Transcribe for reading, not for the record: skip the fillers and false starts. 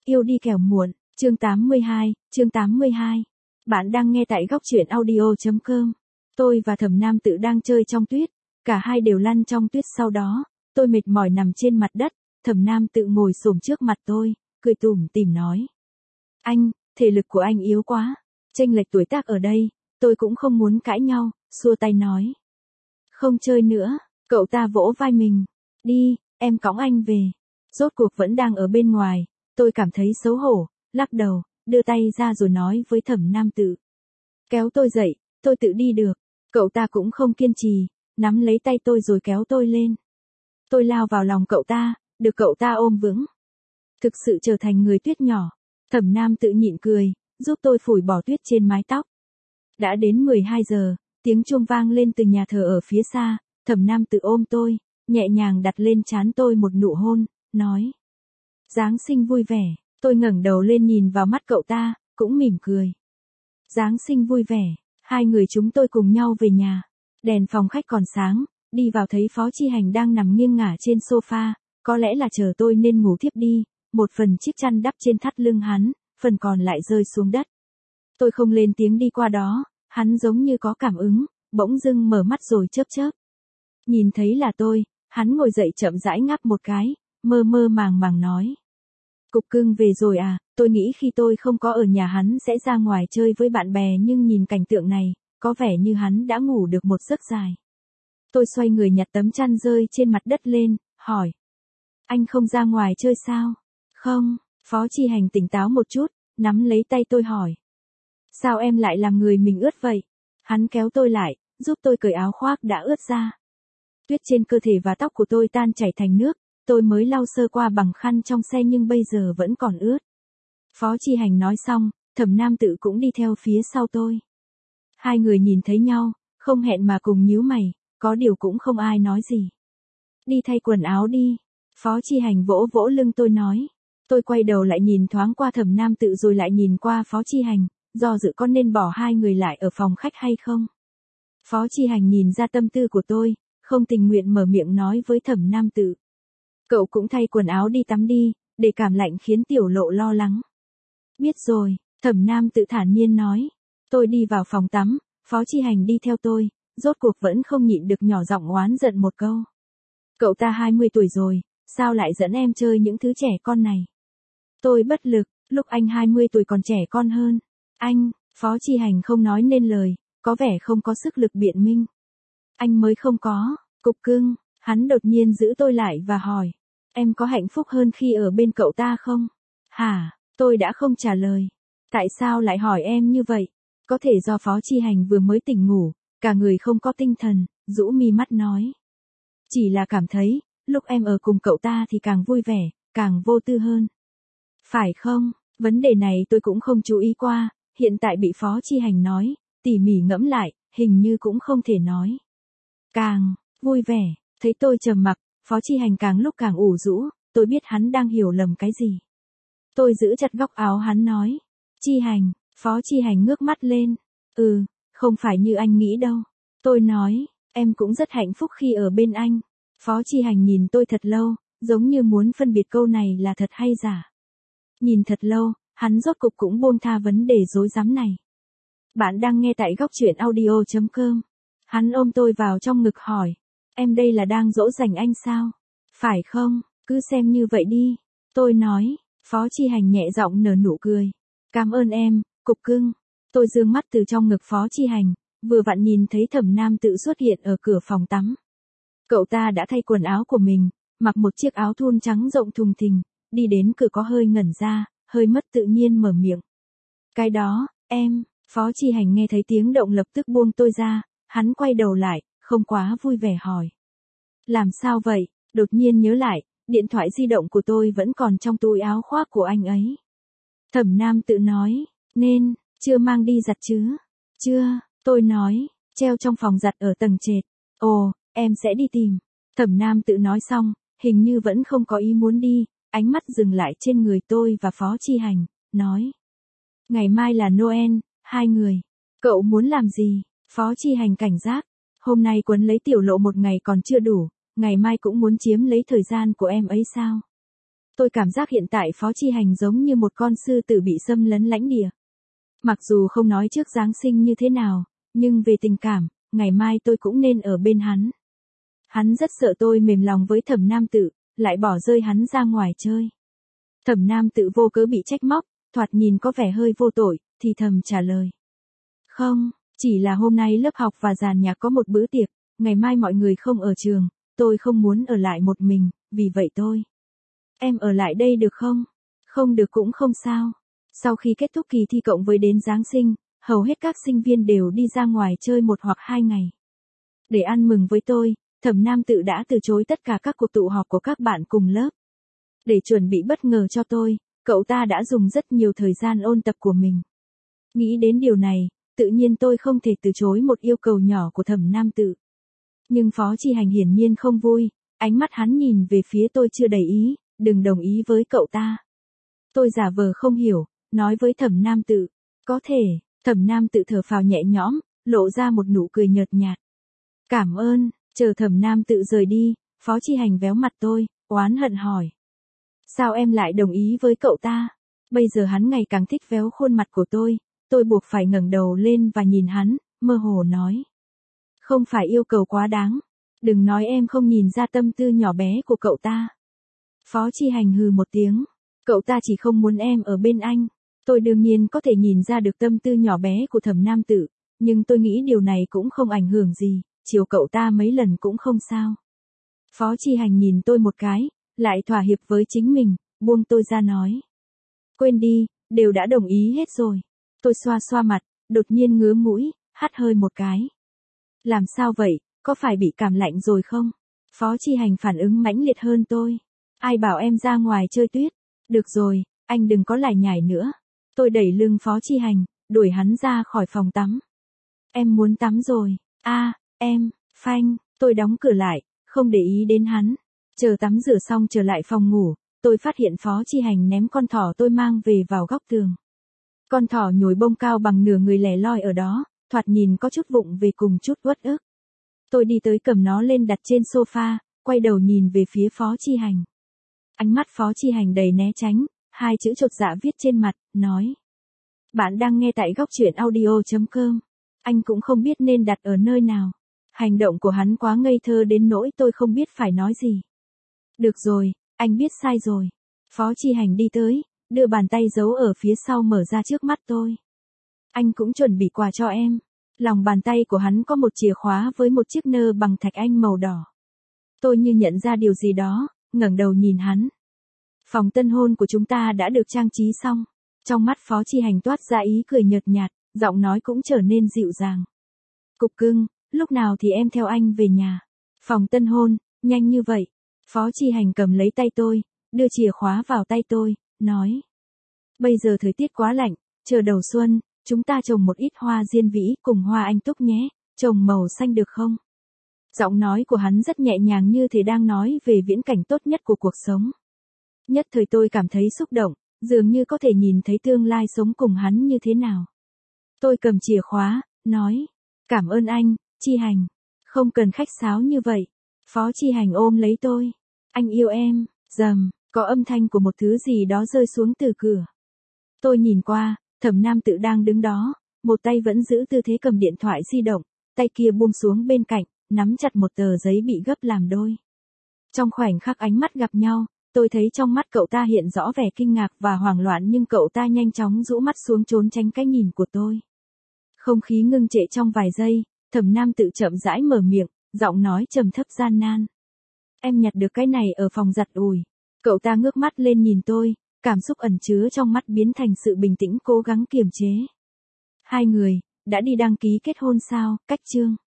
Yêu đi kẻo muộn, chương 82. Bạn đang nghe tại góc truyện audio.com. Tôi và Thẩm Nam Tự đang chơi trong tuyết, cả hai đều lăn trong tuyết sau đó, tôi mệt mỏi nằm trên mặt đất, Thẩm Nam Tự ngồi xổm trước mặt tôi, cười tủm tỉm nói. Anh, thể lực của anh yếu quá, chênh lệch tuổi tác ở đây, tôi cũng không muốn cãi nhau, xua tay nói. Không chơi nữa, cậu ta vỗ vai mình, đi, em cõng anh về. Rốt cuộc vẫn đang ở bên ngoài, tôi cảm thấy xấu hổ, lắc đầu, đưa tay ra rồi nói với Thẩm Nam Tự. Kéo tôi dậy, tôi tự đi được. Cậu ta cũng không kiên trì, nắm lấy tay tôi rồi kéo tôi lên. Tôi lao vào lòng cậu ta, được cậu ta ôm vững. Thực sự trở thành người tuyết nhỏ. Thẩm Nam Tự nhịn cười, giúp tôi phủi bỏ tuyết trên mái tóc. Đã đến 12 giờ, tiếng chuông vang lên từ nhà thờ ở phía xa, Thẩm Nam Tự ôm tôi, nhẹ nhàng đặt lên trán tôi một nụ hôn, nói. Giáng sinh vui vẻ, tôi ngẩng đầu lên nhìn vào mắt cậu ta, cũng mỉm cười. Giáng sinh vui vẻ, hai người chúng tôi cùng nhau về nhà. Đèn phòng khách còn sáng, đi vào thấy Phó Chi Hành đang nằm nghiêng ngả trên sofa, có lẽ là chờ tôi nên ngủ thiếp đi, một phần chiếc chăn đắp trên thắt lưng hắn, phần còn lại rơi xuống đất. Tôi không lên tiếng đi qua đó, hắn giống như có cảm ứng, bỗng dưng mở mắt rồi chớp chớp. Nhìn thấy là tôi, hắn ngồi dậy chậm rãi ngáp một cái, mơ mơ màng màng nói. Cục cưng về rồi à, tôi nghĩ khi tôi không có ở nhà hắn sẽ ra ngoài chơi với bạn bè nhưng nhìn cảnh tượng này, có vẻ như hắn đã ngủ được một giấc dài. Tôi xoay người nhặt tấm chăn rơi trên mặt đất lên, hỏi. Anh không ra ngoài chơi sao? Không, Phó Chi Hành tỉnh táo một chút, nắm lấy tay tôi hỏi. Sao em lại làm người mình ướt vậy? Hắn kéo tôi lại, giúp tôi cởi áo khoác đã ướt ra. Tuyết trên cơ thể và tóc của tôi tan chảy thành nước, tôi mới lau sơ qua bằng khăn trong xe nhưng bây giờ vẫn còn ướt. Phó Chi Hành nói xong, Thẩm Nam Tự cũng đi theo phía sau tôi. Hai người nhìn thấy nhau, không hẹn mà cùng nhíu mày, có điều cũng không ai nói gì. Đi thay quần áo đi. Phó Chi Hành vỗ vỗ lưng tôi nói. Tôi quay đầu lại nhìn thoáng qua Thẩm Nam Tự rồi lại nhìn qua Phó Chi Hành, do dự có nên bỏ hai người lại ở phòng khách hay không. Phó Chi Hành nhìn ra tâm tư của tôi, không tình nguyện mở miệng nói với Thẩm Nam Tự. Cậu cũng thay quần áo đi tắm đi, để cảm lạnh khiến Tiểu Lộ lo lắng. Biết rồi, Thẩm Nam Tự thản nhiên nói. Tôi đi vào phòng tắm, Phó Chi Hành đi theo tôi, rốt cuộc vẫn không nhịn được nhỏ giọng oán giận một câu. Cậu ta 20 tuổi rồi, sao lại dẫn em chơi những thứ trẻ con này? Tôi bất lực, lúc anh 20 tuổi còn trẻ con hơn. Anh, Phó Chi Hành không nói nên lời, có vẻ không có sức lực biện minh. Anh mới không có, cục cưng, hắn đột nhiên giữ tôi lại và hỏi. Em có hạnh phúc hơn khi ở bên cậu ta không? Hả, tôi đã không trả lời. Tại sao lại hỏi em như vậy? Có thể do Phó Chi Hành vừa mới tỉnh ngủ, cả người không có tinh thần, rũ mi mắt nói. Chỉ là cảm thấy, lúc em ở cùng cậu ta thì càng vui vẻ, càng vô tư hơn. Phải không? Vấn đề này tôi cũng không chú ý qua, hiện tại bị Phó Chi Hành nói, tỉ mỉ ngẫm lại, hình như cũng không thể nói. Càng vui vẻ, thấy tôi trầm mặc, Phó Chi Hành càng lúc càng ủ rũ, tôi biết hắn đang hiểu lầm cái gì. Tôi giữ chặt góc áo hắn nói. Chi Hành, Phó Chi Hành ngước mắt lên. Không phải như anh nghĩ đâu. Tôi nói, em cũng rất hạnh phúc khi ở bên anh. Phó Chi Hành nhìn tôi thật lâu, giống như muốn phân biệt câu này là thật hay giả. Nhìn thật lâu, hắn rốt cục cũng buông tha vấn đề rối rắm này. Bạn đang nghe tại góc truyện audio.com. Hắn ôm tôi vào trong ngực hỏi. Em đây là đang dỗ dành anh sao? Phải không? Cứ xem như vậy đi. Tôi nói. Phó Chi Hành nhẹ giọng nở nụ cười. Cảm ơn em, cục cưng. Tôi giương mắt từ trong ngực Phó Chi Hành, vừa vặn nhìn thấy Thẩm Nam Tự xuất hiện ở cửa phòng tắm. Cậu ta đã thay quần áo của mình, mặc một chiếc áo thun trắng rộng thùng thình, đi đến cửa có hơi ngẩn ra, hơi mất tự nhiên mở miệng. Cái đó, em, Phó Chi Hành nghe thấy tiếng động lập tức buông tôi ra, hắn quay đầu lại, không quá vui vẻ hỏi. Làm sao vậy? Đột nhiên nhớ lại, điện thoại di động của tôi vẫn còn trong túi áo khoác của anh ấy. Thẩm Nam Tự nói, nên, chưa mang đi giặt chứ? Chưa, tôi nói, treo trong phòng giặt ở tầng trệt. Ồ, em sẽ đi tìm. Thẩm Nam Tự nói xong, hình như vẫn không có ý muốn đi, ánh mắt dừng lại trên người tôi và Phó Chi Hành, nói. Ngày mai là Noel, hai người. Cậu muốn làm gì? Phó Chi Hành cảnh giác. Hôm nay quấn lấy Tiểu Lộ một ngày còn chưa đủ, ngày mai cũng muốn chiếm lấy thời gian của em ấy sao? Tôi cảm giác hiện tại Phó Chi Hành giống như một con sư tử bị xâm lấn lãnh địa. Mặc dù không nói trước Giáng sinh như thế nào, nhưng về tình cảm, ngày mai tôi cũng nên ở bên hắn. Hắn rất sợ tôi mềm lòng với Thẩm Nam Tự, lại bỏ rơi hắn ra ngoài chơi. Thẩm Nam Tự vô cớ bị trách móc, thoạt nhìn có vẻ hơi vô tội, thì thầm trả lời. Không, chỉ là hôm nay lớp học và dàn nhạc có một bữa tiệc, ngày mai mọi người không ở trường, tôi không muốn ở lại một mình, vì vậy tôi. Em ở lại đây được không? Không được cũng không sao. Sau khi kết thúc kỳ thi cộng với đến Giáng sinh, hầu hết các sinh viên đều đi ra ngoài chơi 1 hoặc 2 ngày. Để ăn mừng với tôi, Thẩm Nam Tự đã từ chối tất cả các cuộc tụ họp của các bạn cùng lớp. Để chuẩn bị bất ngờ cho tôi, cậu ta đã dùng rất nhiều thời gian ôn tập của mình. Nghĩ đến điều này, tự nhiên tôi không thể từ chối một yêu cầu nhỏ của Thẩm Nam Tự. Nhưng Phó Chi Hành hiển nhiên không vui, ánh mắt hắn nhìn về phía tôi chưa đầy ý, đừng đồng ý với cậu ta. Tôi giả vờ không hiểu, nói với Thẩm Nam Tự, có thể. Thẩm Nam Tự thở phào nhẹ nhõm, lộ ra một nụ cười nhợt nhạt. Cảm ơn. Chờ Thẩm Nam Tự rời đi, Phó Chi Hành véo mặt tôi, oán hận hỏi. Sao em lại đồng ý với cậu ta? Bây giờ hắn ngày càng thích véo khuôn mặt của tôi buộc phải ngẩng đầu lên và nhìn hắn, mơ hồ nói. Không phải yêu cầu quá đáng. Đừng nói em không nhìn ra tâm tư nhỏ bé của cậu ta. Phó Chi Hành hừ một tiếng. Cậu ta chỉ không muốn em ở bên anh. Tôi đương nhiên có thể nhìn ra được tâm tư nhỏ bé của Thẩm Nam Tự, nhưng tôi nghĩ điều này cũng không ảnh hưởng gì, chiều cậu ta mấy lần cũng không sao. Phó Chi Hành nhìn tôi một cái, lại thỏa hiệp với chính mình, buông tôi ra nói. Quên đi, đều đã đồng ý hết rồi. Tôi xoa xoa mặt, đột nhiên ngứa mũi, hắt hơi một cái. Làm sao vậy, có phải bị cảm lạnh rồi không? Phó Chi Hành phản ứng mãnh liệt hơn tôi. Ai bảo em ra ngoài chơi tuyết? Được rồi, anh đừng có lải nhải nữa. Tôi đẩy lưng Phó Chi Hành, đuổi hắn ra khỏi phòng tắm. Em muốn tắm rồi. Em, phanh, tôi đóng cửa lại, không để ý đến hắn. Chờ tắm rửa xong trở lại phòng ngủ, tôi phát hiện Phó Chi Hành ném con thỏ tôi mang về vào góc tường. Con thỏ nhồi bông cao bằng nửa người lẻ loi ở đó, thoạt nhìn có chút vụng về cùng chút uất ức. Tôi đi tới cầm nó lên đặt trên sofa, quay đầu nhìn về phía Phó Chi Hành. Ánh mắt Phó Chi Hành đầy né tránh, 2 chữ chột dạ viết trên mặt, nói. Bạn đang nghe tại góc truyện audio.com. Anh cũng không biết nên đặt ở nơi nào. Hành động của hắn quá ngây thơ đến nỗi tôi không biết phải nói gì. Được rồi, anh biết sai rồi. Phó Chi Hành đi tới, đưa bàn tay giấu ở phía sau mở ra trước mắt tôi. Anh cũng chuẩn bị quà cho em. Lòng bàn tay của hắn có một chìa khóa với một chiếc nơ bằng thạch anh màu đỏ. Tôi như nhận ra điều gì đó, ngẩng đầu nhìn hắn. Phòng tân hôn của chúng ta đã được trang trí xong. Trong mắt Phó Chi Hành toát ra ý cười nhợt nhạt, giọng nói cũng trở nên dịu dàng. Cục cưng, lúc nào thì em theo anh về nhà. Phòng tân hôn, nhanh như vậy. Phó Chi Hành cầm lấy tay tôi, đưa chìa khóa vào tay tôi, nói. Bây giờ thời tiết quá lạnh, chờ đầu xuân, chúng ta trồng một ít hoa diên vĩ cùng hoa anh túc nhé, trồng màu xanh được không? Giọng nói của hắn rất nhẹ nhàng như thể đang nói về viễn cảnh tốt nhất của cuộc sống. Nhất thời tôi cảm thấy xúc động, dường như có thể nhìn thấy tương lai sống cùng hắn như thế nào. Tôi cầm chìa khóa, nói. Cảm ơn anh, Chi Hành. Không cần khách sáo như vậy. Phó Chi Hành ôm lấy tôi. Anh yêu em. Rầm, có âm thanh của một thứ gì đó rơi xuống từ cửa. Tôi nhìn qua, Thẩm Nam Tự đang đứng đó, một tay vẫn giữ tư thế cầm điện thoại di động, tay kia buông xuống bên cạnh, nắm chặt một tờ giấy bị gấp làm đôi. Trong khoảnh khắc ánh mắt gặp nhau, tôi thấy trong mắt cậu ta hiện rõ vẻ kinh ngạc và hoảng loạn, nhưng cậu ta nhanh chóng rũ mắt xuống trốn tránh cái nhìn của tôi. Không khí ngưng trệ trong vài giây, Thẩm Nam Tự chậm rãi mở miệng, giọng nói trầm thấp gian nan. Em nhặt được cái này ở phòng giặt ủi. Cậu ta ngước mắt lên nhìn tôi, cảm xúc ẩn chứa trong mắt biến thành sự bình tĩnh cố gắng kiềm chế. Hai người, đã đi đăng ký kết hôn sao? Cách chương.